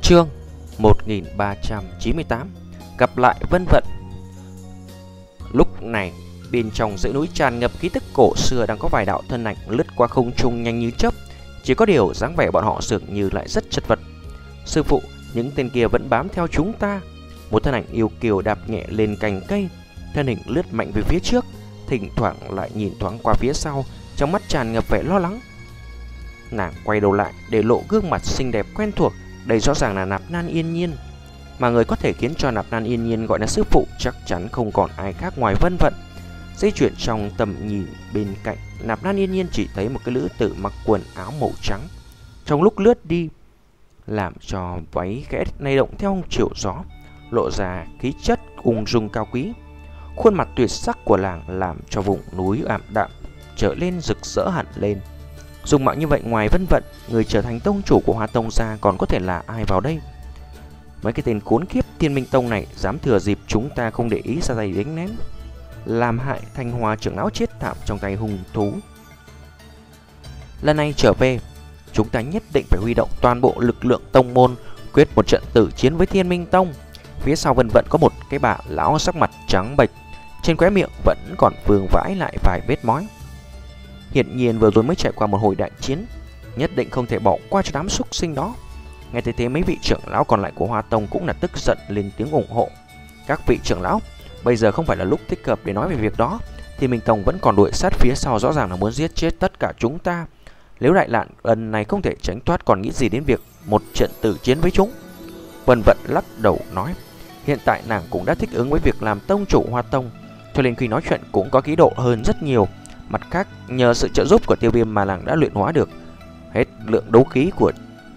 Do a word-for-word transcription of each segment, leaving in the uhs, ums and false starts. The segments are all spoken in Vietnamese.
Chương một nghìn ba trăm chín mươi tám. Gặp lại Vân Vận. Lúc này bên trong dãy núi tràn ngập khí tức cổ xưa, đang có vài đạo thân ảnh lướt qua không trung nhanh như chớp. Chỉ có điều dáng vẻ bọn họ dường như lại rất chật vật. Sư phụ, những tên kia vẫn bám theo chúng ta. Một thân ảnh yêu kiều đạp nhẹ lên cành cây, thân hình lướt mạnh về phía trước, thỉnh thoảng lại nhìn thoáng qua phía sau, trong mắt tràn ngập vẻ lo lắng. Nàng quay đầu lại để lộ gương mặt xinh đẹp quen thuộc. Đây rõ ràng là Nạp Lan Yên Nhiên. Mà người có thể khiến cho Nạp Lan Yên Nhiên gọi là sư phụ chắc chắn không còn ai khác ngoài Vân Vận. Di chuyển trong tầm nhìn bên cạnh, Nạp Lan Yên Nhiên chỉ thấy một cái nữ tử mặc quần áo màu trắng. Trong lúc lướt đi, làm cho váy khẽ lay động theo chiều gió, lộ ra khí chất ung dung cao quý. Khuôn mặt tuyệt sắc của nàng làm cho vùng núi ảm đạm trở lên rực rỡ hẳn lên. Dùng mạo như vậy, ngoài Vân Vận, người trở thành tông chủ của Hoa Tông gia còn có thể là ai vào đây? Mấy cái tên khốn kiếp Thiên Minh Tông này dám thừa dịp chúng ta không để ý ra tay đánh nén, làm hại Thanh Hoa trưởng lão chết thảm trong tay hung thú. Lần này trở về, chúng ta nhất định phải huy động toàn bộ lực lượng tông môn, quyết một trận tử chiến với Thiên Minh Tông. Phía sau Vân Vận có một cái bà lão sắc mặt trắng bệch, trên khóe miệng vẫn còn vương vãi lại vài vết mói. Hiển nhiên vừa rồi mới trải qua một hồi đại chiến, nhất định không thể bỏ qua cho đám súc sinh đó. Nghe thấy thế, mấy vị trưởng lão còn lại của Hoa Tông cũng là tức giận lên tiếng ủng hộ. Các vị trưởng lão, bây giờ không phải là lúc thích hợp để nói về việc đó. Thiên Minh Tông vẫn còn đuổi sát phía sau, rõ ràng là muốn giết chết tất cả chúng ta. Nếu đại nạn lần này không thể tránh thoát, còn nghĩ gì đến việc một trận tử chiến với chúng? Vân Vận lắc đầu nói, hiện tại nàng cũng đã thích ứng với việc làm tông chủ Hoa Tông, cho nên khi nói chuyện cũng có khí độ hơn rất nhiều. Mặt khác, nhờ sự trợ giúp của Tiêu Viêm mà nàng đã luyện hóa được hết lượng đấu khí của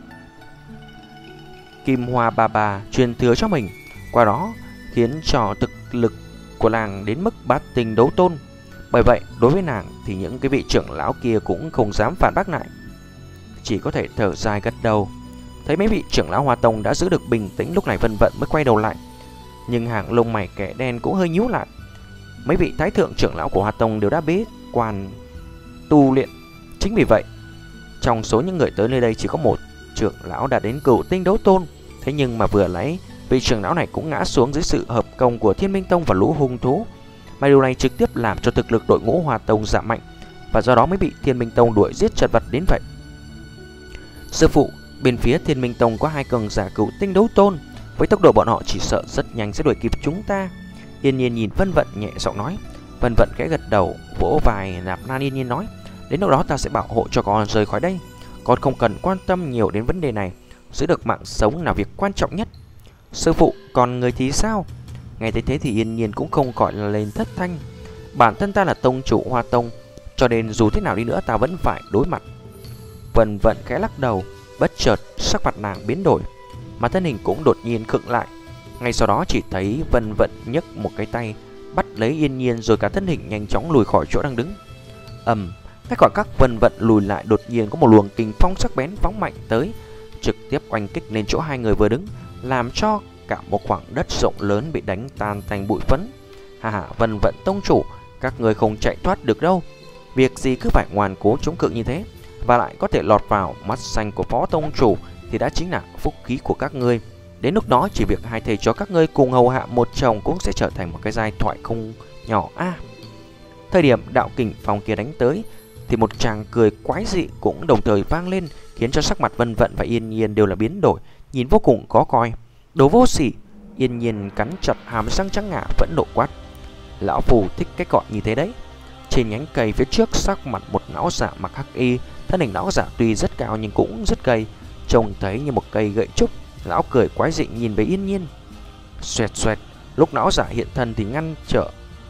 Kim Hoa Ba Ba truyền thừa cho mình, qua đó khiến cho thực lực của nàng đến mức bát tinh đấu tôn. Bởi vậy, đối với nàng thì những cái vị trưởng lão kia cũng không dám phản bác lại, chỉ có thể thở dài gật đầu. Thấy mấy vị trưởng lão Hoa Tông đã giữ được bình tĩnh, lúc này Vân Vận mới quay đầu lại, nhưng hàng lông mày kẻ đen cũng hơi nhíu lại. Mấy vị thái thượng trưởng lão của Hoa Tông đều đã bế quan tu luyện, chính vì vậy trong số những người tới nơi đây chỉ có một trưởng lão đạt đến cửu tinh đấu tôn. Thế nhưng mà vừa lấy vị trưởng lão này cũng ngã xuống dưới sự hợp công của Thiên Minh Tông và lũ hung thú, mà điều này trực tiếp làm cho thực lực đội ngũ Hoa Tông giảm mạnh, và do đó mới bị Thiên Minh Tông đuổi giết chật vật đến vậy. Sư phụ, bên phía Thiên Minh Tông có hai cường giả cửu tinh đấu tôn, với tốc độ bọn họ chỉ sợ rất nhanh sẽ đuổi kịp chúng ta. Yên Nhiên nhìn Vân Vận nhẹ giọng nói. Vân Vận khẽ gật đầu, vỗ vai Nạp Lan Yên Nhiên nói, đến lúc đó ta sẽ bảo hộ cho con rời khỏi đây. Con không cần quan tâm nhiều đến vấn đề này, giữ được mạng sống là việc quan trọng nhất. Sư phụ, còn người thì sao? Nghe thấy thế thì Yên Nhiên cũng không gọi là lên thất thanh. Bản thân ta là tông chủ Hoa Tông, cho nên dù thế nào đi nữa ta vẫn phải đối mặt. Vân Vận khẽ lắc đầu, bất chợt sắc mặt nàng biến đổi, mà thân hình cũng đột nhiên khựng lại. Ngay sau đó chỉ thấy Vân Vận nhấc một cái tay bắt lấy Yên Nhiên, rồi cả thân hình nhanh chóng lùi khỏi chỗ đang đứng. Ầm, cách khoảng các Vân Vận lùi lại, đột nhiên có một luồng kình phong sắc bén phóng mạnh tới, trực tiếp oanh kích lên chỗ hai người vừa đứng, làm cho cả một khoảng đất rộng lớn bị đánh tan thành bụi phấn. Hà hà, Vân Vận tông chủ, các người không chạy thoát được đâu. Việc gì cứ phải ngoan cố chống cự như thế, và lại có thể lọt vào mắt xanh của phó tông chủ thì đã chính là phúc khí của các ngươi. Đến lúc đó chỉ việc hai thầy cho các ngươi cùng hầu hạ một chồng cũng sẽ trở thành một cái giai thoại không nhỏ a. À, thời điểm đạo kình phong kia đánh tới thì một tràng cười quái dị cũng đồng thời vang lên, khiến cho sắc mặt Vân Vận và Yên Nhiên đều là biến đổi, nhìn vô cùng khó coi. Đồ vô sỉ! Yên Nhiên cắn chặt hàm răng trắng ngà, vẫn nộ quát. Lão phù thích cái gọi như thế đấy. Trên nhánh cây phía trước, sắc mặt một lão giả mặc hắc y, thân hình lão giả tuy rất cao nhưng cũng rất gầy, trông thấy như một cây gậy trúc. Lão cười quái dị nhìn về Yên Nhiên. Xoẹt xoẹt, lúc lão giả hiện thân thì ngăn trở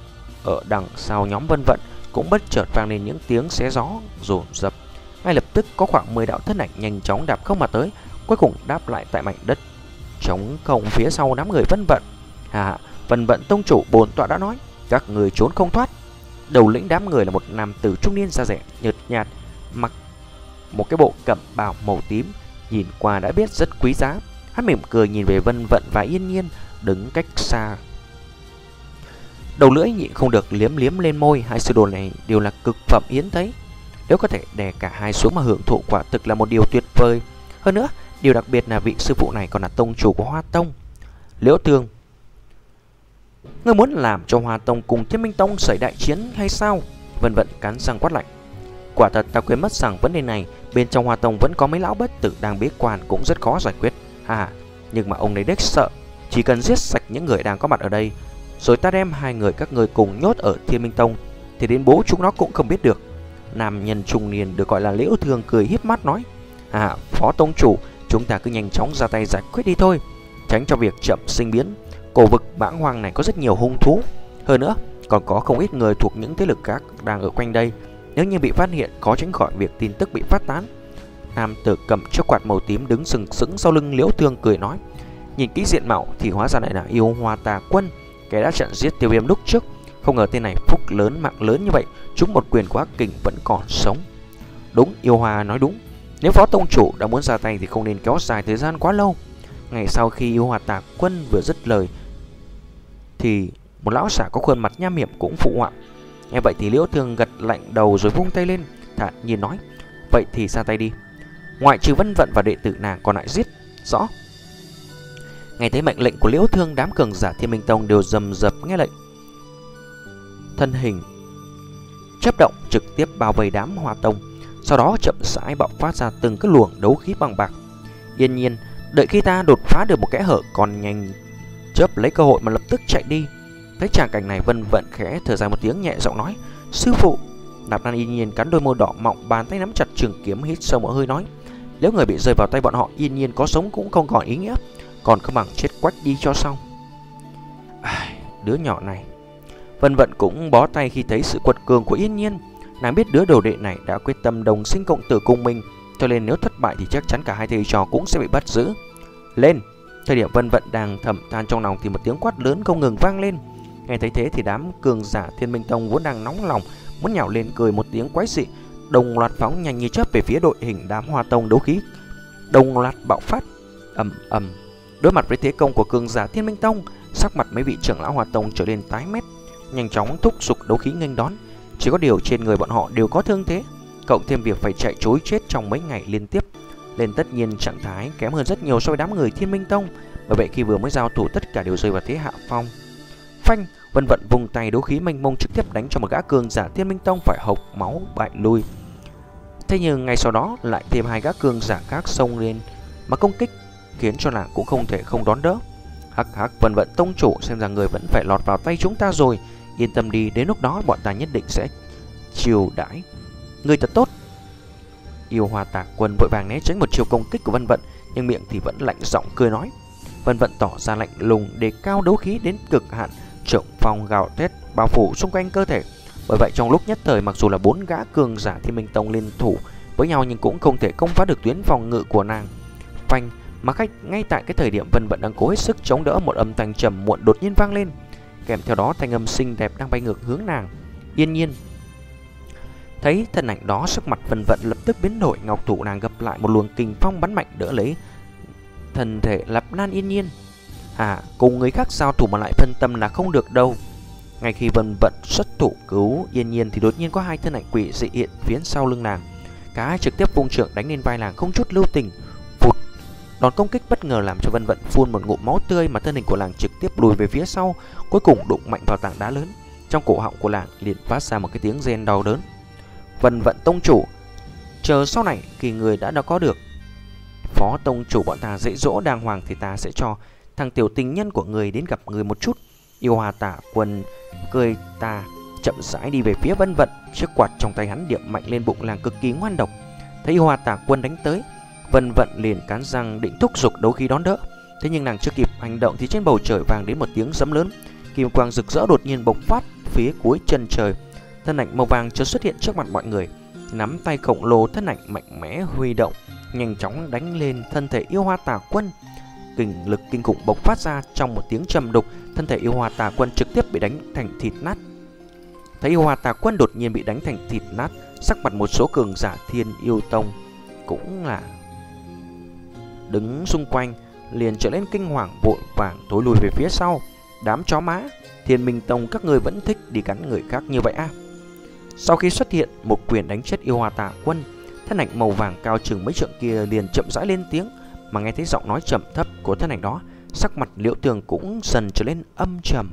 ở đằng sau nhóm Vân Vận cũng bất chợt vang lên những tiếng xé gió dồn dập. Ngay lập tức có khoảng mười đạo thân ảnh nhanh chóng đạp không mà tới, cuối cùng đáp lại tại mảnh đất trống không phía sau đám người Vân Vận. À, Vân Vận tông chủ, bổn tọa đã nói, các người trốn không thoát. Đầu lĩnh đám người là một nam tử trung niên da rẻ nhợt nhạt, mặc một cái bộ cẩm bào màu tím, nhìn qua đã biết rất quý giá. Hắn mỉm cười nhìn về Vân Vận và Yên Nhiên đứng cách xa, đầu lưỡi nhịn không được liếm liếm lên môi. Hai sư đồ này đều là cực phẩm hiếm thấy, nếu có thể đè cả hai xuống mà hưởng thụ quả thực là một điều tuyệt vời. Hơn nữa, Điều đặc biệt là vị sư phụ này còn là tông chủ của Hoa Tông. Liễu Thương, ngươi muốn làm cho Hoa Tông cùng Thiên Minh Tông xảy đại chiến hay sao? Vân Vận cắn răng quát lạnh. Quả thật ta quên mất rằng vấn đề này bên trong Hoa Tông vẫn có mấy lão bất tử đang bế quan, cũng rất khó giải quyết. À, nhưng mà ông đấy đếch sợ, chỉ cần giết sạch những người đang có mặt ở đây, rồi ta đem hai người các người cùng nhốt ở Thiên Minh Tông, thì đến bố chúng nó cũng không biết được. Nam nhân trung niên được gọi là Liễu Thương cười híp mắt nói. À, Phó Tông chủ, chúng ta cứ nhanh chóng ra tay giải quyết đi thôi, tránh cho việc chậm sinh biến. Cổ vực Mãng Hoang này có rất nhiều hung thú, hơn nữa còn có không ít người thuộc những thế lực khác đang ở quanh đây. Nếu như bị phát hiện, khó tránh khỏi việc tin tức bị phát tán. Nam tử cầm chiếc quạt màu tím đứng sừng sững sau lưng Liễu Thương cười nói. Nhìn kỹ diện mạo thì hóa ra lại là Yêu Hoa Tà Quân, kẻ đã chặn giết Tiêu Viêm lúc trước. Không ngờ tên này phúc lớn mạng lớn như vậy, chúng một quyền của Hắc Kình vẫn còn sống. Đúng, Yêu Hoa nói đúng. Nếu Phó Tông chủ đã muốn ra tay thì không nên kéo dài thời gian quá lâu. Ngày sau khi Yêu Hoa Tà Quân vừa dứt lời thì một lão giả có khuôn mặt nham hiểm cũng phụ họa. Nghe vậy thì Liễu Thương gật lạnh đầu rồi vung tay lên, thản nhiên nói. Vậy thì ra tay đi, ngoại trừ Vân Vận và đệ tử nàng còn lại giết. Rõ. Nghe thấy mệnh lệnh của Liễu Thương, đám cường giả Thiên Minh Tông đều rầm rập nghe lệnh, thân hình chớp động trực tiếp bao vây đám Hoa Tông, sau đó chậm rãi bạo phát ra từng cái luồng đấu khí bằng bạc. Yên nhiên, đợi khi ta đột phá được một kẽ hở, còn nhanh chớp lấy cơ hội mà lập tức chạy đi. Thấy tràng cảnh này, Vân Vận khẽ thở dài một tiếng, nhẹ giọng nói. Sư phụ. Nạp Lan Yên Nhiên cắn đôi môi đỏ mọng, bàn tay nắm chặt trường kiếm, hít sâu một hơi nói. Nếu người bị rơi vào tay bọn họ, Yên Nhiên có sống cũng không còn ý nghĩa, còn không bằng chết quách đi cho xong. À, đứa nhỏ này. Vân Vận cũng bó tay khi thấy sự quật cường của Yên Nhiên. Nàng biết đứa đồ đệ này đã quyết tâm đồng sinh cộng tử cùng mình, cho nên nếu thất bại thì chắc chắn cả hai thầy trò cũng sẽ bị bắt giữ. Lên. Thời điểm Vân Vận đang thầm than trong lòng thì một tiếng quát lớn không ngừng vang lên. Nghe thấy thế thì đám cường giả Thiên Minh Tông vốn đang nóng lòng muốn nhào lên cười một tiếng quái dị, đồng loạt phóng nhanh như chớp về phía đội hình đám Hoa Tông đấu khí, đồng loạt bạo phát. Ầm ầm. Đối mặt với thế công của cường giả Thiên Minh Tông, sắc mặt mấy vị trưởng lão Hoa Tông trở nên tái mét, nhanh chóng thúc giục đấu khí nghênh đón. Chỉ có điều trên người bọn họ đều có thương thế, cộng thêm việc phải chạy trối chết trong mấy ngày liên tiếp, nên tất nhiên trạng thái kém hơn rất nhiều so với đám người Thiên Minh Tông. Bởi vậy khi vừa mới giao thủ, tất cả đều rơi vào thế hạ phong. Phanh. Vân Vận vùng tay đấu khí mênh mông trực tiếp đánh cho một gã cường giả Thiên Minh Tông phải hộc máu bại lui. Thế nhưng ngay sau đó lại thêm hai gã cường giả khác xông lên mà công kích, khiến cho nàng cũng không thể không đón đỡ. Hắc hắc, Vân Vận tông chủ, xem ra người vẫn phải lọt vào tay chúng ta rồi. Yên tâm đi, đến lúc đó bọn ta nhất định sẽ chiều đãi người thật tốt. Yêu Hoa Tà Quân vội vàng né tránh một chiều công kích của Vân Vận, nhưng miệng thì vẫn lạnh giọng cười nói. Vân Vận tỏ ra lạnh lùng, đề cao đấu khí đến cực hạn, trưởng phong gào thét bao phủ xung quanh cơ thể. Bởi vậy trong lúc nhất thời, mặc dù là bốn gã cường giả Thiên Minh Tông liên thủ với nhau nhưng cũng không thể công phá được tuyến phòng ngự của nàng. Phanh. Mà khách ngay tại cái thời điểm Vân Vận đang cố hết sức chống đỡ, một âm thanh trầm muộn đột nhiên vang lên, kèm theo đó thanh âm xinh đẹp đang bay ngược hướng nàng. Yên Nhiên. Thấy thân ảnh đó, sắc mặt Vân Vận lập tức biến đổi, ngọc thủ nàng gập lại, một luồng kình phong bắn mạnh đỡ lấy thân thể Nạp Lan Yên Nhiên. À, cùng người khác giao thủ mà lại phân tâm là không được đâu. Ngay khi Vân Vận xuất thủ cứu Yên Nhiên thì đột nhiên có hai thân ảnh quỷ dị hiện phía sau lưng nàng, cả hai trực tiếp vung trượng đánh lên vai nàng không chút lưu tình. Phụt. Đòn công kích bất ngờ làm cho Vân Vận phun một ngụm máu tươi, mà thân hình của nàng trực tiếp lùi về phía sau, cuối cùng đụng mạnh vào tảng đá lớn. Trong cổ họng của nàng liền phát ra một cái tiếng rên đau đớn. Vân Vận tông chủ, chờ sau này khi người đã đã có được Phó tông chủ bọn ta dạy dỗ đàng hoàng thì ta sẽ cho thằng tiểu tình nhân của người đến gặp người một chút. Yêu Hoa Tà Quân cười ta chậm rãi đi về phía Vân Vận, chiếc quạt trong tay hắn điểm mạnh lên bụng nàng cực kỳ ngoan độc. Thấy Yêu Hoa Tà Quân đánh tới, Vân Vận liền cắn răng định thúc giục đấu khí đón đỡ. Thế nhưng nàng chưa kịp hành động thì trên bầu trời vang đến một tiếng sấm lớn, kim quang rực rỡ đột nhiên bộc phát phía cuối chân trời. Thân ảnh màu vàng chợt xuất hiện trước mặt mọi người, nắm tay khổng lồ, thân ảnh mạnh mẽ huy động, nhanh chóng đánh lên thân thể Yêu Hoa Tà Quân. Kình lực kinh khủng bộc phát ra, trong một tiếng trầm đục, thân thể Yêu Hoa Tà Quân trực tiếp bị đánh thành thịt nát. Thấy Yêu Hoa Tà Quân đột nhiên bị đánh thành thịt nát, sắc mặt một số cường giả Thiên Yêu Tông cũng là đứng xung quanh liền trở lên kinh hoàng, vội vàng thối lùi về phía sau. Đám chó má, Thiên Minh Tông các người vẫn thích đi cắn người khác như vậy à? Sau khi xuất hiện một quyền đánh chết Yêu Hoa Tà Quân, thân ảnh màu vàng cao chừng mấy trượng kia liền chậm rãi lên tiếng, mà nghe thấy giọng nói trầm thấp của thân ảnh đó, sắc mặt Liễu Tường cũng dần trở lên âm trầm.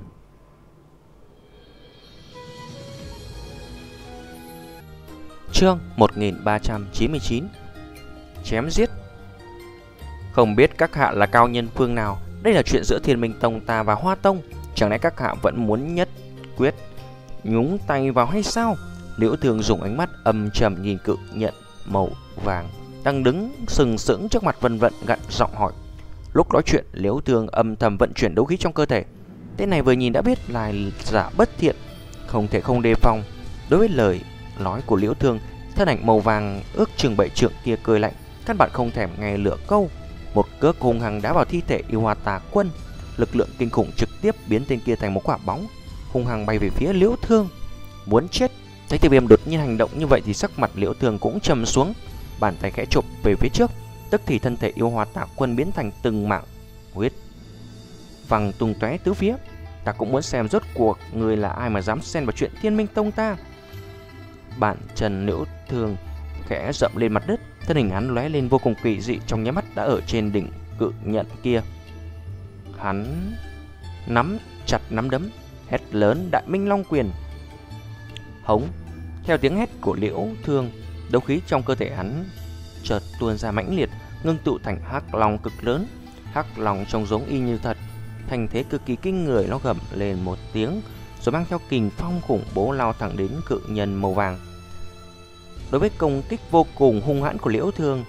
Chương một nghìn ba trăm chín mươi chín. Chém giết. Không biết các hạ là cao nhân phương nào, đây là chuyện giữa Thiên Minh Tông ta và Hoa Tông, chẳng lẽ các hạ vẫn muốn nhất quyết nhúng tay vào hay sao? Liễu Tường dùng ánh mắt âm trầm nhìn cự nhận màu vàng đang đứng sừng sững trước mặt Vân Vận, gặn giọng hỏi. Lúc nói chuyện, Liễu Tường âm thầm vận chuyển đấu khí trong cơ thể. Tên này vừa nhìn đã biết là giả bất thiện, không thể không đề phòng. Đối với lời nói của Liễu Tường, thân ảnh màu vàng ước chừng bảy trượng kia cười lạnh, căn bản không thèm nghe lửa câu. Một cước hung hăng đá vào thi thể yêu hoa tà quân, lực lượng kinh khủng trực tiếp biến tên kia thành một quả bóng, hung hăng bay về phía Liễu Tường. Muốn chết. Thấy Tiêu Viêm đột nhiên hành động như vậy thì sắc mặt Liễu Tường cũng trầm xuống, bàn tay khẽ chụp về phía trước, tức thì thân thể yêu hoa tà quân biến thành từng mảng huyết văng tung tóe tứ phía. Ta cũng muốn xem rốt cuộc người là ai mà dám xen vào chuyện Thiên Minh Tông ta. Bàn chân Liễu Tường khẽ dậm lên mặt đất, thân hình hắn lóe lên vô cùng kỳ dị, trong nháy mắt đã ở trên đỉnh cự nhận kia. Hắn nắm chặt nắm đấm, hét lớn Đại Minh Long Quyền. Hống. Theo tiếng hét của Liễu Tường, đấu khí trong cơ thể hắn chợt tuôn ra mãnh liệt, ngưng tụ thành hắc long cực lớn. Hắc long trông giống y như thật, thành thế cực kỳ kinh người. Nó gầm lên một tiếng rồi mang theo kình phong khủng bố lao thẳng đến cự nhân màu vàng. Đối với công kích vô cùng hung hãn của Liễu Tường,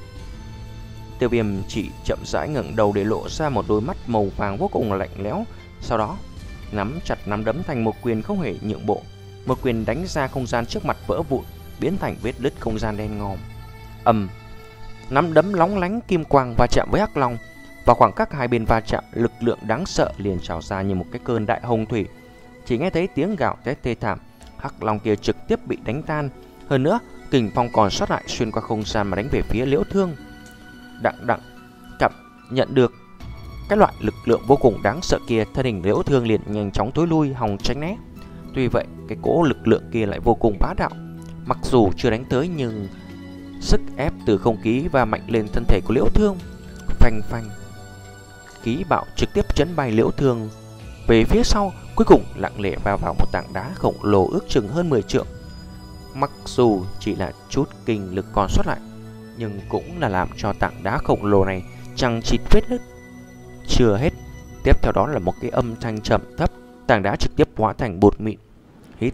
Tiêu Viêm chỉ chậm rãi ngẩng đầu để lộ ra một đôi mắt màu vàng vô cùng lạnh lẽo, sau đó nắm chặt nắm đấm thành một quyền không hề nhượng bộ. Một quyền đánh ra, không gian trước mặt vỡ vụn, biến thành vết nứt không gian đen ngòm. Ầm, nắm đấm lóng lánh kim quang va chạm với hắc long. Vào khoảng cách hai bên va chạm, lực lượng đáng sợ liền trào ra như một cái cơn đại hồng thủy. Chỉ nghe thấy tiếng gào thét thê thảm, hắc long kia trực tiếp bị đánh tan. Hơn nữa, kình phong còn sót lại xuyên qua không gian mà đánh về phía Liễu Tường. Đặng đặng cảm nhận được cái loại lực lượng vô cùng đáng sợ kia, thân hình Liễu Tường liền nhanh chóng thối lui, hòng tránh né. Tuy vậy, cái cỗ lực lượng kia lại vô cùng bá đạo. Mặc dù chưa đánh tới nhưng sức ép từ không khí và mạnh lên thân thể của Liễu Tường. Phanh phanh, khí bạo trực tiếp chấn bay Liễu Tường về phía sau, cuối cùng lặng lẽ vào vào một tảng đá khổng lồ ước chừng hơn mười trượng. Mặc dù chỉ là chút kinh lực còn sót lại, nhưng cũng là làm cho tảng đá khổng lồ này chằng chịt vết nứt. Chưa hết, tiếp theo đó là một cái âm thanh trầm thấp, tảng đá trực tiếp hóa thành bột mịn. Hít.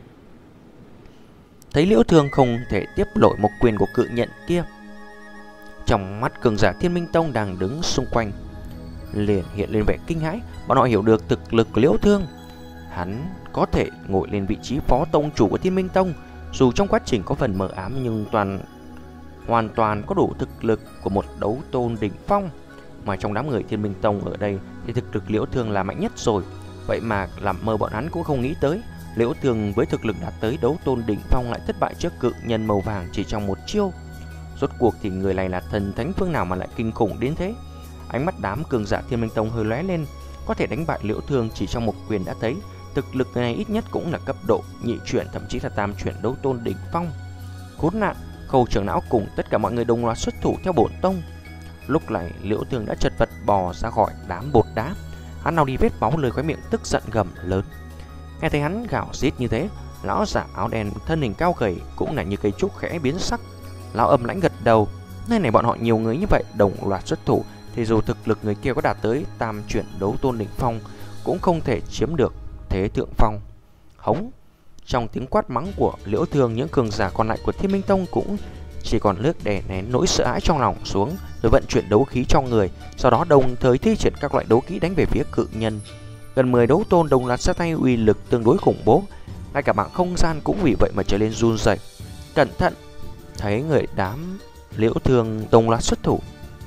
Thấy Liễu Tường không thể tiếp nổi một quyền của cự nhận kia, trong mắt cường giả Thiên Minh Tông đang đứng xung quanh liền hiện lên vẻ kinh hãi. Bọn họ hiểu được thực lực của Liễu Tường. Hắn có thể ngồi lên vị trí phó tông chủ của Thiên Minh Tông, dù trong quá trình có phần mờ ám nhưng toàn hoàn toàn có đủ thực lực của một đấu tôn đỉnh phong. Mà trong đám người Thiên Minh Tông ở đây thì thực lực Liễu Tường là mạnh nhất rồi. Vậy mà làm mơ bọn hắn cũng không nghĩ tới, Liễu Tường với thực lực đạt tới đấu tôn đỉnh phong lại thất bại trước cự nhân màu vàng chỉ trong một chiêu. Rốt cuộc thì người này là thần thánh phương nào mà lại kinh khủng đến thế? Ánh mắt đám cường giả Thiên Minh Tông hơi lóe lên. Có thể đánh bại Liễu Tường chỉ trong một quyền đã thấy thực lực này ít nhất cũng là cấp độ nhị chuyển, thậm chí là tam chuyển đấu tôn đỉnh phong. Khốn nạn! Khâu trưởng lão cùng tất cả mọi người đồng loạt xuất thủ theo bổn tông. Lúc này Liễu Tường đã chật vật bò ra khỏi đám bột đá. Hắn nào đi vết máu, lời khóe miệng tức giận gầm lớn. Nghe thấy hắn gào rít như thế, lão giả áo đen thân hình cao gầy cũng là như cây trúc khẽ biến sắc. Lão âm lãnh gật đầu. Nơi này bọn họ nhiều người như vậy đồng loạt xuất thủ thì dù thực lực người kia có đạt tới tam chuyển đấu tôn đỉnh phong cũng không thể chiếm được thế thượng phong. Hống! Trong tiếng quát mắng của Liễu Tường, những cường giả còn lại của Thiên Minh Tông cũng chỉ còn nước đè nén nỗi sợ hãi trong lòng xuống, rồi vận chuyển đấu khí trong người, sau đó đồng thời thi triển các loại đấu kỹ đánh về phía cự nhân. Gần mười đấu tôn đồng loạt ra tay, uy lực tương đối khủng bố, ngay cả mạng không gian cũng vì vậy mà trở lên run rẩy. Cẩn thận! Thấy người đám Liễu Tường đồng loạt xuất thủ,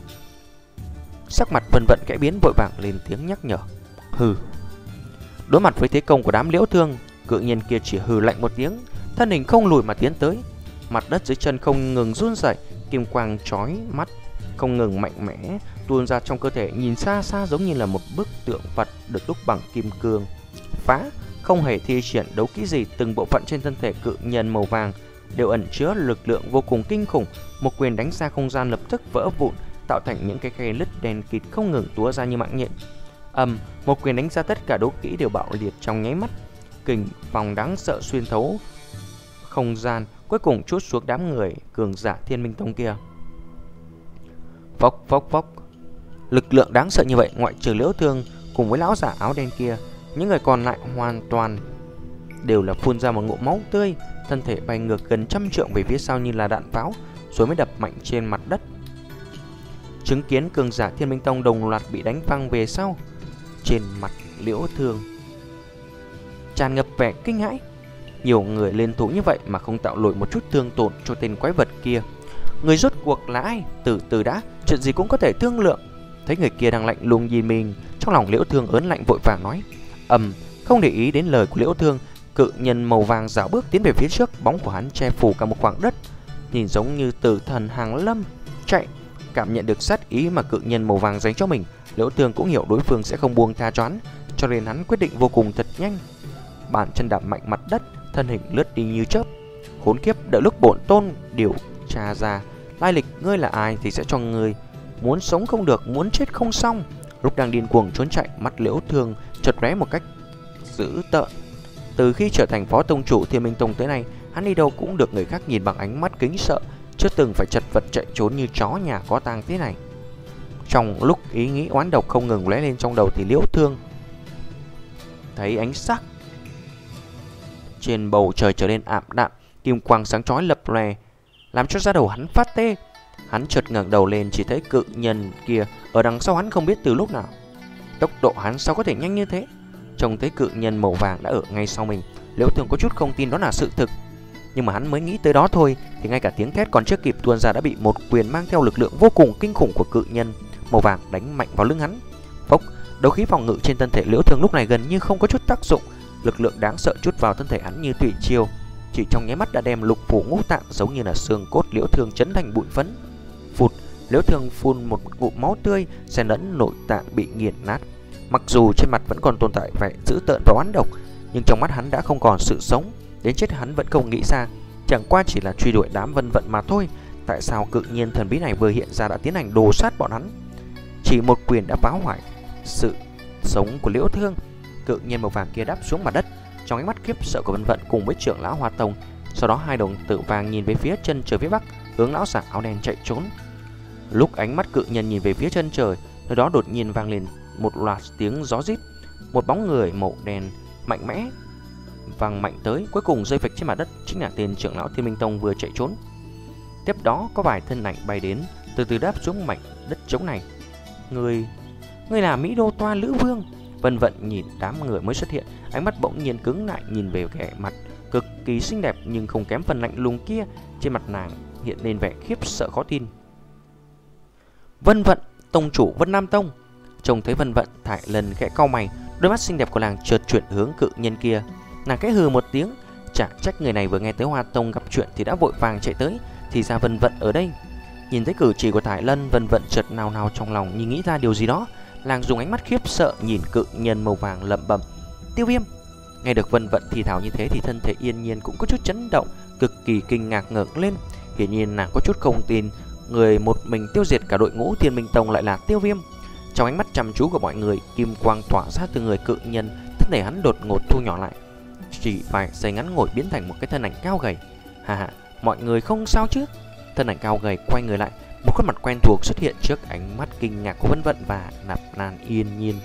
sắc mặt Vân Vận kẽ biến, vội vàng lên tiếng nhắc nhở. Hừ! Đối mặt với thế công của đám Liễu Tường, cự nhân kia chỉ hừ lạnh một tiếng, thân hình không lùi mà tiến tới. Mặt đất dưới chân không ngừng run rẩy, kim quang chói mắt không ngừng mạnh mẽ tuôn ra trong cơ thể, nhìn xa xa giống như là một bức tượng Phật được đúc bằng kim cương. Phá! Không hề thi triển đấu kỹ gì, từng bộ phận trên thân thể cự nhân màu vàng đều ẩn chứa lực lượng vô cùng kinh khủng. Một quyền đánh ra, không gian lập tức vỡ vụn, tạo thành những cái khe lứt đen kịt không ngừng túa ra như mạng nhện. Ầm, một quyền đánh ra, tất cả đấu kỹ đều bạo liệt trong nháy mắt. Kình phong đáng sợ xuyên thấu không gian, cuối cùng trút xuống đám người cường giả Thiên Minh Tông kia. Phốc phốc phốc. Lực lượng đáng sợ như vậy, ngoại trừ Liễu Thương cùng với lão giả áo đen kia, những người còn lại hoàn toàn đều là phun ra một ngụm máu tươi, thân thể bay ngược gần trăm trượng về phía sau như là đạn pháo, rồi mới đập mạnh trên mặt đất. Chứng kiến cường giả Thiên Minh Tông đồng loạt bị đánh văng về sau, trên mặt Liễu Thương tràn ngập vẻ kinh hãi. Nhiều người liên thủ như vậy mà không tạo nổi một chút thương tổn cho tên quái vật kia. Người rốt cuộc là ai? Từ từ đã, chuyện gì cũng có thể thương lượng. Thấy người kia đang lạnh lùng nhìn mình, trong lòng Liễu Thương ớn lạnh vội vàng nói. Ầm, không để ý đến lời của Liễu Thương, cự nhân màu vàng dạo bước tiến về phía trước, bóng của hắn che phủ cả một khoảng đất, nhìn giống như tử thần hàng lâm chạy. Cảm nhận được sát ý mà cự nhân màu vàng dành cho mình, Liễu Thương cũng hiểu đối phương sẽ không buông tha cho hắn, cho nên hắn quyết định vô cùng thật nhanh. Bàn chân đạp mạnh mặt đất, thân hình lướt đi như chớp. Khốn kiếp, đợi lúc bổn tôn điều tra ra lai lịch ngươi là ai thì sẽ cho ngươi muốn sống không được, muốn chết không xong. Lúc đang điên cuồng trốn chạy, mắt Liễu Thương chợt lóe một cách dữ tợn. Từ khi trở thành phó tông chủ Thiên Minh Tông tới nay, hắn đi đâu cũng được người khác nhìn bằng ánh mắt kính sợ, chưa từng phải chật vật chạy trốn như chó nhà có tang thế này. Trong lúc ý nghĩ oán độc không ngừng lóe lên trong đầu thì Liễu Thương thấy ánh sắc trên bầu trời trở nên ảm đạm, kim quang sáng chói lập lòe, làm cho da đầu hắn phát tê. Hắn chợt ngẩng đầu lên, chỉ thấy cự nhân kia ở đằng sau hắn không biết từ lúc nào. Tốc độ hắn sao có thể nhanh như thế? Trông thấy cự nhân màu vàng đã ở ngay sau mình, Liễu Thương có chút không tin đó là sự thực. Nhưng mà hắn mới nghĩ tới đó thôi thì ngay cả tiếng thét còn chưa kịp tuôn ra đã bị một quyền mang theo lực lượng vô cùng kinh khủng của cự nhân màu vàng đánh mạnh vào lưng hắn. Phốc, đấu khí phòng ngự trên thân thể Liễu Thương lúc này gần như không có chút tác dụng, lực lượng đáng sợ chút vào thân thể hắn như thủy triều, chỉ trong nháy mắt đã đem lục phủ ngũ tạng giống như là xương cốt Liễu Thương chấn thành bụi phấn. Phụt, Liễu Thương phun một ngụm máu tươi, xen lẫn nội tạng bị nghiền nát. Mặc dù trên mặt vẫn còn tồn tại vẻ dữ tợn và oán độc, nhưng trong mắt hắn đã không còn sự sống. Đến chết hắn vẫn không nghĩ ra, chẳng qua chỉ là truy đuổi đám Vân Vận mà thôi. Tại sao cự nhiên thần bí này vừa hiện ra đã tiến hành đồ sát bọn hắn? Chỉ một quyền đã phá hoại sự sống của Liễu Thương. Cự nhiên màu vàng kia đáp xuống mặt đất trong ánh mắt khiếp sợ của Vân Vận cùng với trưởng lão Hoa Tông. Sau đó hai đồng tử vàng nhìn về phía chân trời phía bắc, hướng lão giả áo đen chạy trốn. Lúc ánh mắt cự nhân nhìn về phía chân trời, nơi đó đột nhiên vang lên một loạt tiếng gió rít. Một bóng người màu đen mạnh mẽ văng mạnh tới, cuối cùng rơi phịch trên mặt đất, chính là tên trưởng lão Thiên Minh Tông vừa chạy trốn. Tiếp đó có vài thân ảnh bay đến, từ từ đáp xuống mảnh đất trống này. Người, người là Mỹ Đô Toa Lữ Vương. Vân Vận nhìn đám người mới xuất hiện, ánh mắt bỗng nhiên cứng lại, nhìn về vẻ mặt cực kỳ xinh đẹp nhưng không kém phần lạnh lùng kia. Trên mặt nàng hiện lên vẻ khiếp sợ khó tin. Vân Vận, tông chủ Vân Nam Tông. Trông thấy Vân Vận, Thải Lân khẽ cau mày, đôi mắt xinh đẹp của nàng chợt chuyển hướng cự nhân kia. Nàng khẽ hừ một tiếng, chả trách người này vừa nghe tới Hoa Tông gặp chuyện thì đã vội vàng chạy tới, thì ra Vân Vận ở đây. Nhìn thấy cử chỉ của Thải Lân, Vân Vận chợt nào nào trong lòng như nghĩ ra điều gì đó. Nàng dùng ánh mắt khiếp sợ nhìn cự nhân màu vàng lẩm bẩm: Tiêu Viêm. Nghe được Vân Vận thì thào như thế thì thân thể Yên Nhiên cũng có chút chấn động, cực kỳ kinh ngạc ngẩng lên. Hiển nhiên nàng có chút không tin người một mình tiêu diệt cả đội ngũ Thiên Minh Tông lại là Tiêu Viêm. Trong ánh mắt chăm chú của mọi người, kim quang tỏa ra từ người cự nhân, thân thể hắn đột ngột thu nhỏ lại, chỉ vài giây ngắn ngủi biến thành một cái thân ảnh cao gầy. Hà hà, mọi người không sao chứ? Thân ảnh cao gầy quay người lại, một khuôn mặt quen thuộc xuất hiện trước ánh mắt kinh ngạc của Vân Vận và Nạp Lan Yên Nhiên.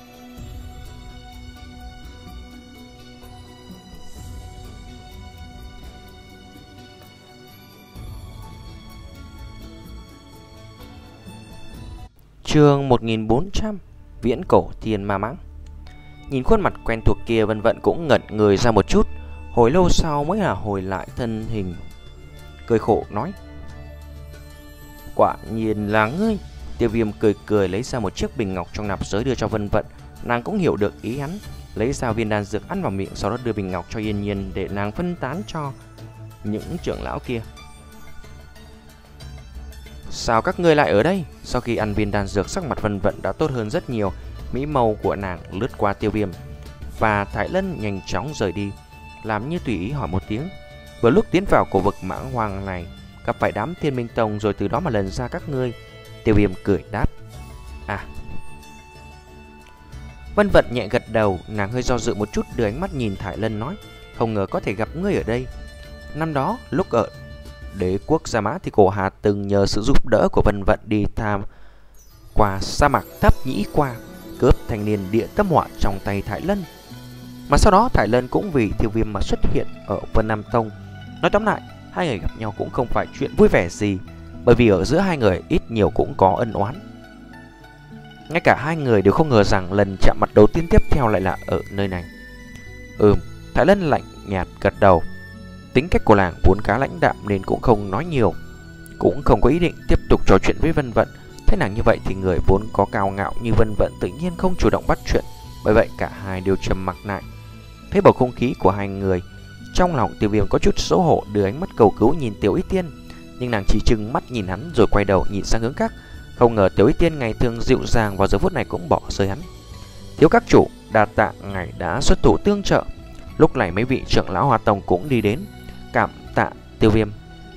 Chương một nghìn bốn trăm, Viễn Cổ Thiên Ma Mãng. Nhìn khuôn mặt quen thuộc kia, Vân Vận cũng ngẩn người ra một chút, hồi lâu sau mới là hồi lại thân hình, cười khổ nói: Quả nhiên là ngươi. Tiêu Viêm cười cười lấy ra một chiếc bình ngọc trong nạp giới đưa cho Vân Vận. Nàng cũng hiểu được ý hắn, lấy ra viên đan dược ăn vào miệng, sau đó đưa bình ngọc cho Yên Nhiên để nàng phân tán cho những trưởng lão kia. Sao các ngươi lại ở đây? Sau khi ăn viên đan dược, sắc mặt Vân Vận đã tốt hơn rất nhiều. Mỹ màu của nàng lướt qua Tiêu Viêm và Thải Lân, nhanh chóng rời đi, làm như tùy ý hỏi một tiếng. Vừa lúc tiến vào cổ vực mãng hoang này, gặp phải đám Thiên Minh Tông, rồi từ đó mà lần ra các ngươi. Tiêu Viêm cười đáp: À. Vân Vận nhẹ gật đầu, nàng hơi do dự một chút, đưa ánh mắt nhìn Thải Lân nói: Không ngờ có thể gặp ngươi ở đây. Năm đó lúc ở Đế quốc Gia Mã thì Cổ Hà từng nhờ sự giúp đỡ của Vân Vận đi tham qua sa mạc Tháp Nhĩ qua, cướp thanh niên địa tâm họa trong tay Thải Lân. Mà sau đó Thải Lân cũng vì Tiêu Viêm mà xuất hiện ở Vân Nam Tông. Nói tóm lại, hai người gặp nhau cũng không phải chuyện vui vẻ gì, bởi vì ở giữa hai người ít nhiều cũng có ân oán. Ngay cả hai người đều không ngờ rằng lần chạm mặt đầu tiên tiếp theo lại là ở nơi này. Ừm, Thải Lân lạnh nhạt gật đầu. Tính cách của nàng vốn khá lãnh đạm nên cũng không nói nhiều, cũng không có ý định tiếp tục trò chuyện với Vân Vận. Thấy nàng như vậy thì người vốn có cao ngạo như Vân Vận tự nhiên không chủ động bắt chuyện, bởi vậy cả hai đều trầm mặc lại. Thấy bầu không khí của hai người, trong lòng Tiêu Viêm có chút xấu hổ, đưa ánh mắt cầu cứu nhìn Tiểu Y Tiên, nhưng nàng chỉ trừng mắt nhìn hắn rồi quay đầu nhìn sang hướng khác. Không ngờ Tiểu Y Tiên ngày thường dịu dàng vào giờ phút này cũng bỏ rơi hắn. Thiếu các chủ, đa tạ ngài đã xuất thủ tương trợ. Lúc này mấy vị trưởng lão Hoa Tông cũng đi đến, cảm tạ Tiêu Viêm.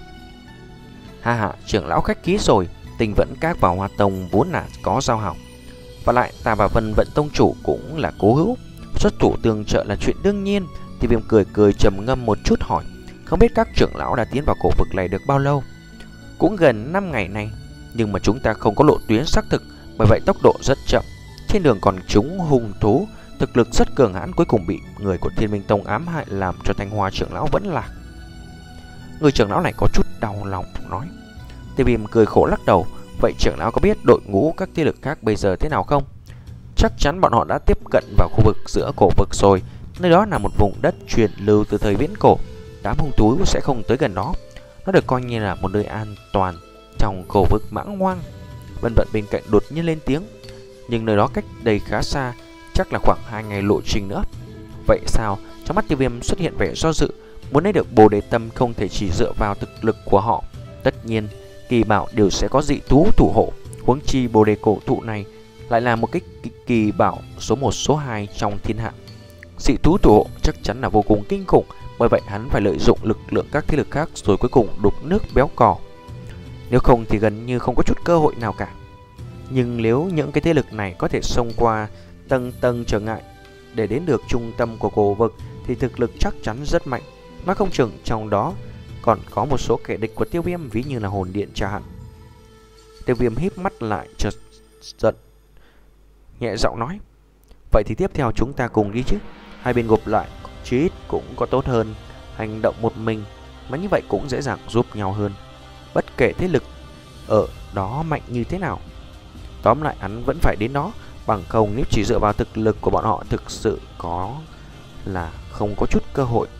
Ha ha, trưởng lão khách khí rồi, Tình Vẫn Các và Hoa Tông vốn là có giao hảo, và lại ta và Vân Vận Tông chủ cũng là cố hữu, xuất thủ tương trợ là chuyện đương nhiên. Tiêu Viêm cười cười trầm ngâm một chút hỏi: Không biết các trưởng lão đã tiến vào cổ vực này được bao lâu? Cũng gần năm ngày nay, nhưng mà chúng ta không có lộ tuyến xác thực, bởi vậy tốc độ rất chậm. Trên đường còn chúng hung thú, thực lực rất cường hãn, cuối cùng bị người của Thiên Minh Tông ám hại, làm cho Thanh Hoa trưởng lão vẫn lạc. Người trưởng lão này có chút đau lòng nói. Tiêu Viêm cười khổ lắc đầu: Vậy trưởng lão có biết đội ngũ các thế lực khác bây giờ thế nào không? Chắc chắn bọn họ đã tiếp cận vào khu vực giữa cổ vực rồi. Nơi đó là một vùng đất truyền lưu từ thời viễn cổ, đám hung thú sẽ không tới gần đó. Nó được coi như là một nơi an toàn trong cổ vực mãng hoang. Vân Vận bên cạnh đột nhiên lên tiếng: Nhưng nơi đó cách đây khá xa, chắc là khoảng hai ngày lộ trình nữa. Vậy sao? Trong mắt Tiêu Viêm xuất hiện vẻ do dự. Muốn lấy được Bồ Đề Tâm không thể chỉ dựa vào thực lực của họ. Tất nhiên kỳ bảo đều sẽ có dị thú thủ hộ, huống chi Bồ Đề cổ thụ này lại là một cái kỳ bảo số một số hai trong thiên hạ. Dị thú thủ hộ chắc chắn là vô cùng kinh khủng, bởi vậy hắn phải lợi dụng lực lượng các thế lực khác rồi cuối cùng đục nước béo cò. Nếu không thì gần như không có chút cơ hội nào cả. Nhưng nếu những cái thế lực này có thể xông qua tầng tầng trở ngại để đến được trung tâm của cổ vực thì thực lực chắc chắn rất mạnh. Nói không chừng trong đó còn có một số kẻ địch của Tiêu Viêm, ví như là hồn điện chẳng hạn. Tiêu Viêm híp mắt lại chợt giận, nhẹ giọng nói: Vậy thì tiếp theo chúng ta cùng đi chứ. Hai bên gộp lại chí ít cũng có tốt hơn hành động một mình, mà như vậy cũng dễ dàng giúp nhau hơn, bất kể thế lực ở đó mạnh như thế nào. Tóm lại hắn vẫn phải đến đó, bằng không nếu chỉ dựa vào thực lực của bọn họ thực sự có là không có chút cơ hội.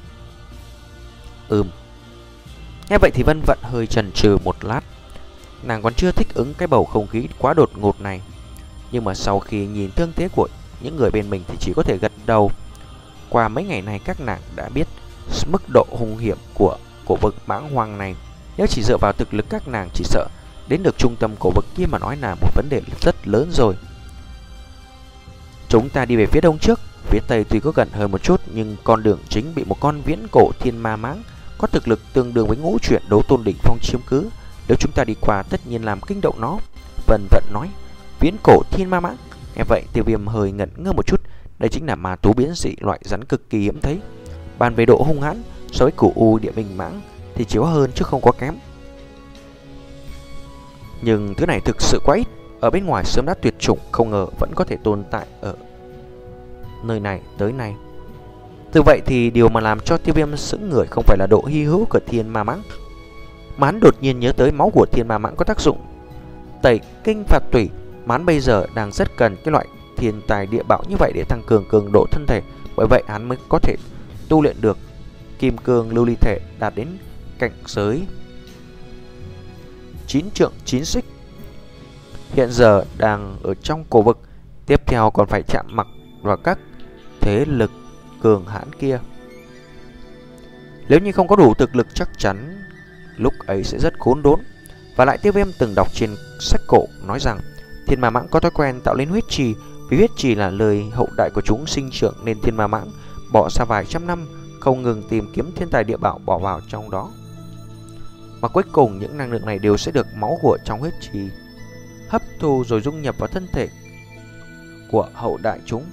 Ừm. Nghe vậy thì Vân Vận hơi chần chừ một lát. Nàng còn chưa thích ứng cái bầu không khí quá đột ngột này, nhưng mà sau khi nhìn thương thế của những người bên mình thì chỉ có thể gật đầu. Qua mấy ngày này các nàng đã biết mức độ hung hiểm của cổ vực mãng hoang này. Nếu chỉ dựa vào thực lực các nàng chỉ sợ đến được trung tâm cổ vực kia mà nói là một vấn đề rất lớn rồi. Chúng ta đi về phía đông trước. Phía tây tuy có gần hơn một chút, nhưng con đường chính bị một con viễn cổ thiên ma mãng có thực lực tương đương với ngũ chuyển đấu tôn đỉnh phong chiếm cứ. Nếu chúng ta đi qua tất nhiên làm kinh động nó. Vân Vận nói. Viễn cổ thiên ma mãng? Nghe vậy Tiêu Viêm hơi ngẩn ngơ một chút. Đây chính là ma thú biến dị, loại rắn cực kỳ hiếm thấy. Bàn về độ hung hãn, so với cửu u địa minh mãng thì chỉ có hơn chứ không có kém. Nhưng thứ này thực sự quá ít. Ở bên ngoài sớm đã tuyệt chủng, không ngờ vẫn có thể tồn tại ở nơi này tới nay. Từ vậy thì điều mà làm cho Tiêu Viêm sững người không phải là độ hy hữu của thiên ma mãng, mà hắn đột nhiên nhớ tới máu của thiên ma mãng có tác dụng tẩy kinh phạt tủy. Mà hắn bây giờ đang rất cần cái loại thiên tài địa bảo như vậy để tăng cường cường độ thân thể. Bởi vậy hắn mới có thể tu luyện được kim cương lưu ly thể, đạt đến cảnh giới chín trượng chín xích. Hiện giờ đang ở trong cổ vực, tiếp theo còn phải chạm mặt vào các thế lực cường hãn kia. Nếu như không có đủ thực lực chắc chắn lúc ấy sẽ rất khốn đốn. Và lại Tiêu Viêm từng đọc trên sách cổ nói rằng thiên ma mãng có thói quen tạo lên huyết trì. Vì huyết trì là lời hậu đại của chúng sinh trưởng, nên thiên ma mãng bỏ ra vài trăm năm không ngừng tìm kiếm thiên tài địa bảo bỏ vào trong đó. Mà cuối cùng những năng lượng này đều sẽ được máu của trong huyết trì hấp thu rồi dung nhập vào thân thể của hậu đại chúng.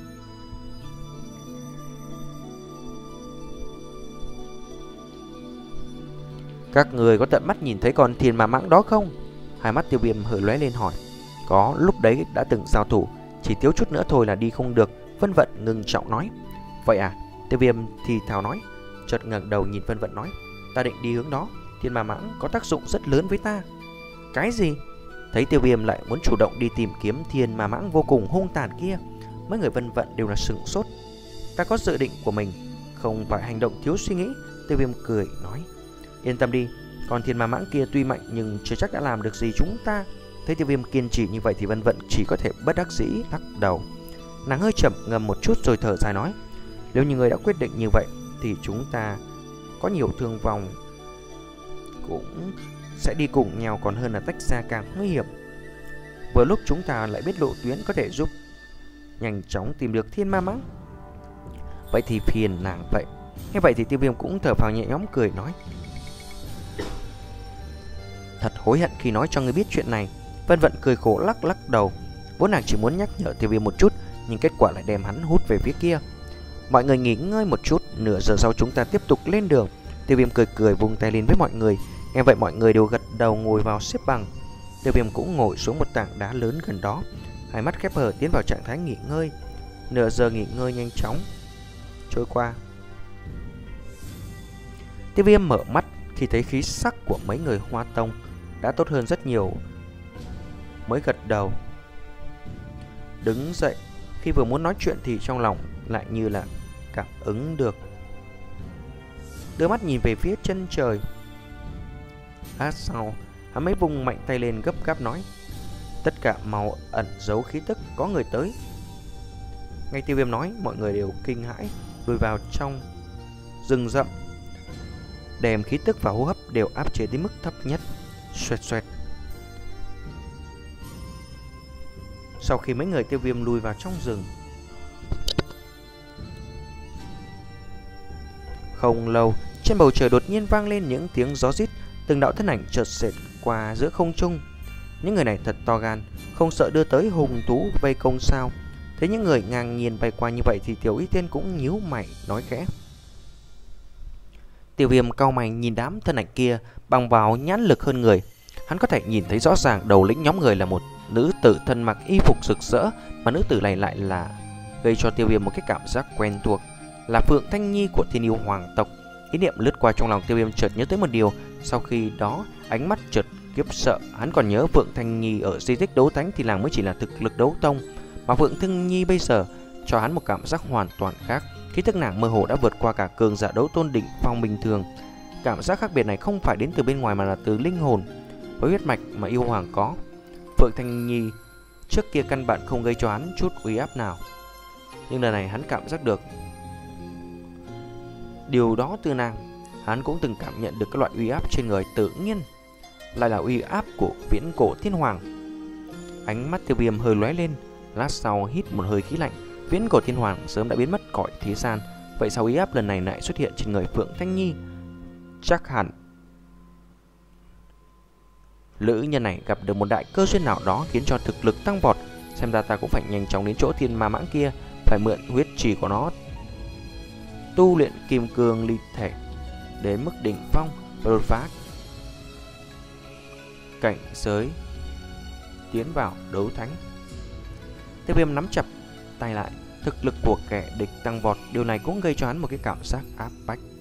Các người có tận mắt nhìn thấy con thiên ma mãng đó không? Hai mắt Tiêu Viêm hơi lóe lên hỏi. Có, lúc đấy đã từng giao thủ, chỉ thiếu chút nữa thôi là đi không được. Vân Vận ngừng trọng nói. Vậy à? Tiêu Viêm thì thào nói. Chợt ngẩng đầu nhìn Vân Vận nói. Ta định đi hướng đó, thiên ma mãng có tác dụng rất lớn với ta. Cái gì? Thấy Tiêu Viêm lại muốn chủ động đi tìm kiếm thiên ma mãng vô cùng hung tàn kia, mấy người Vân Vận đều là sửng sốt. Ta có dự định của mình, không phải hành động thiếu suy nghĩ. Tiêu Viêm cười nói. Yên tâm đi, con thiên ma mãng kia tuy mạnh nhưng chưa chắc đã làm được gì chúng ta. Thấy Tiêu Viêm kiên trì như vậy thì Vân Vận chỉ có thể bất đắc dĩ lắc đầu. Nàng hơi chậm ngầm một chút rồi thở dài nói. Nếu như người đã quyết định như vậy thì chúng ta có nhiều thương vong cũng sẽ đi cùng nhau, còn hơn là tách ra càng nguy hiểm. Vừa lúc chúng ta lại biết lộ tuyến có thể giúp nhanh chóng tìm được thiên ma mãng. Vậy thì phiền nàng vậy. Nghe vậy thì Tiêu Viêm cũng thở phào nhẹ nhõm cười nói. Thật hối hận khi nói cho ngươi biết chuyện này. Vân Vận cười khổ lắc lắc đầu. Vốn nàng chỉ muốn nhắc nhở Tiêu Viêm một chút, nhưng kết quả lại đem hắn hút về phía kia. Mọi người nghỉ ngơi một chút, nửa giờ sau chúng ta tiếp tục lên đường. Tiêu Viêm cười cười vung tay lên với mọi người. Nghe vậy mọi người đều gật đầu ngồi vào xếp bằng. Tiêu Viêm cũng ngồi xuống một tảng đá lớn gần đó, hai mắt khép hờ tiến vào trạng thái nghỉ ngơi. Nửa giờ nghỉ ngơi nhanh chóng trôi qua. Tiêu Viêm mở mắt thì thấy khí sắc của mấy người Hoa Tông đã tốt hơn rất nhiều, mới gật đầu. Đứng dậy, khi vừa muốn nói chuyện thì trong lòng lại như là cảm ứng được, đưa mắt nhìn về phía chân trời. Lát sau, hắn mới vùng mạnh tay lên gấp gáp nói. Tất cả mau ẩn giấu khí tức, có người tới. Ngay Tiêu Viêm nói, mọi người đều kinh hãi lùi vào trong rừng rậm, đem khí tức và hô hấp đều áp chế đến mức thấp nhất. Xoẹt xoẹt. Sau khi mấy người Tiêu Viêm lùi vào trong rừng, không lâu, trên bầu trời đột nhiên vang lên những tiếng gió rít, từng đạo thân ảnh chợt xẹt qua giữa không trung. Những người này thật to gan, không sợ đưa tới hùng thú vây công sao? Thấy những người ngang nhiên bay qua như vậy thì Tiểu Y Tiên cũng nhíu mày nói khẽ. Tiêu Viêm cau mày nhìn đám thân ảnh kia bằng vào nhãn lực hơn người. Hắn có thể nhìn thấy rõ ràng đầu lĩnh nhóm người là một nữ tử thân mặc y phục rực rỡ, mà nữ tử này lại là gây cho Tiêu Viêm một cái cảm giác quen thuộc, là Phượng Thanh Nhi của Thiên Yêu Hoàng tộc. Ý niệm lướt qua trong lòng Tiêu Viêm, chợt nhớ tới một điều. Sau khi đó ánh mắt chợt kiếp sợ. Hắn còn nhớ Phượng Thanh Nhi ở di tích đấu thánh thì nàng mới chỉ là thực lực đấu tông, mà Phượng Thanh Nhi bây giờ cho hắn một cảm giác hoàn toàn khác. Khí tức nàng mơ hồ đã vượt qua cả cường giả đấu tôn đỉnh phong bình thường. Cảm giác khác biệt này không phải đến từ bên ngoài mà là từ linh hồn. Với huyết mạch mà yêu hoàng có, Phượng Thanh Nhi trước kia căn bản không gây cho hắn chút uy áp nào, nhưng lần này hắn cảm giác được điều đó từ nàng. Hắn cũng từng cảm nhận được các loại uy áp trên người, tự nhiên lại là uy áp của viễn cổ thiên hoàng. Ánh mắt Tiêu Viêm hơi lóe lên, lát sau hít một hơi khí lạnh. Viễn cổ thiên hoàng sớm đã biến mất cõi thế gian, vậy sao uy áp lần này lại xuất hiện trên người Phượng Thanh Nhi? Chắc hẳn nữ nhân này gặp được một đại cơ duyên nào đó khiến cho thực lực tăng vọt. Xem ra ta cũng phải nhanh chóng đến chỗ thiên ma mãng kia, phải mượn huyết trì của nó tu luyện kim cương ly thể đến mức đỉnh phong và đột phá cảnh giới tiến vào đấu thánh. Tiêu Viêm nắm chặt tay lại, thực lực của kẻ địch tăng vọt, điều này cũng gây cho hắn một cái cảm giác áp bách.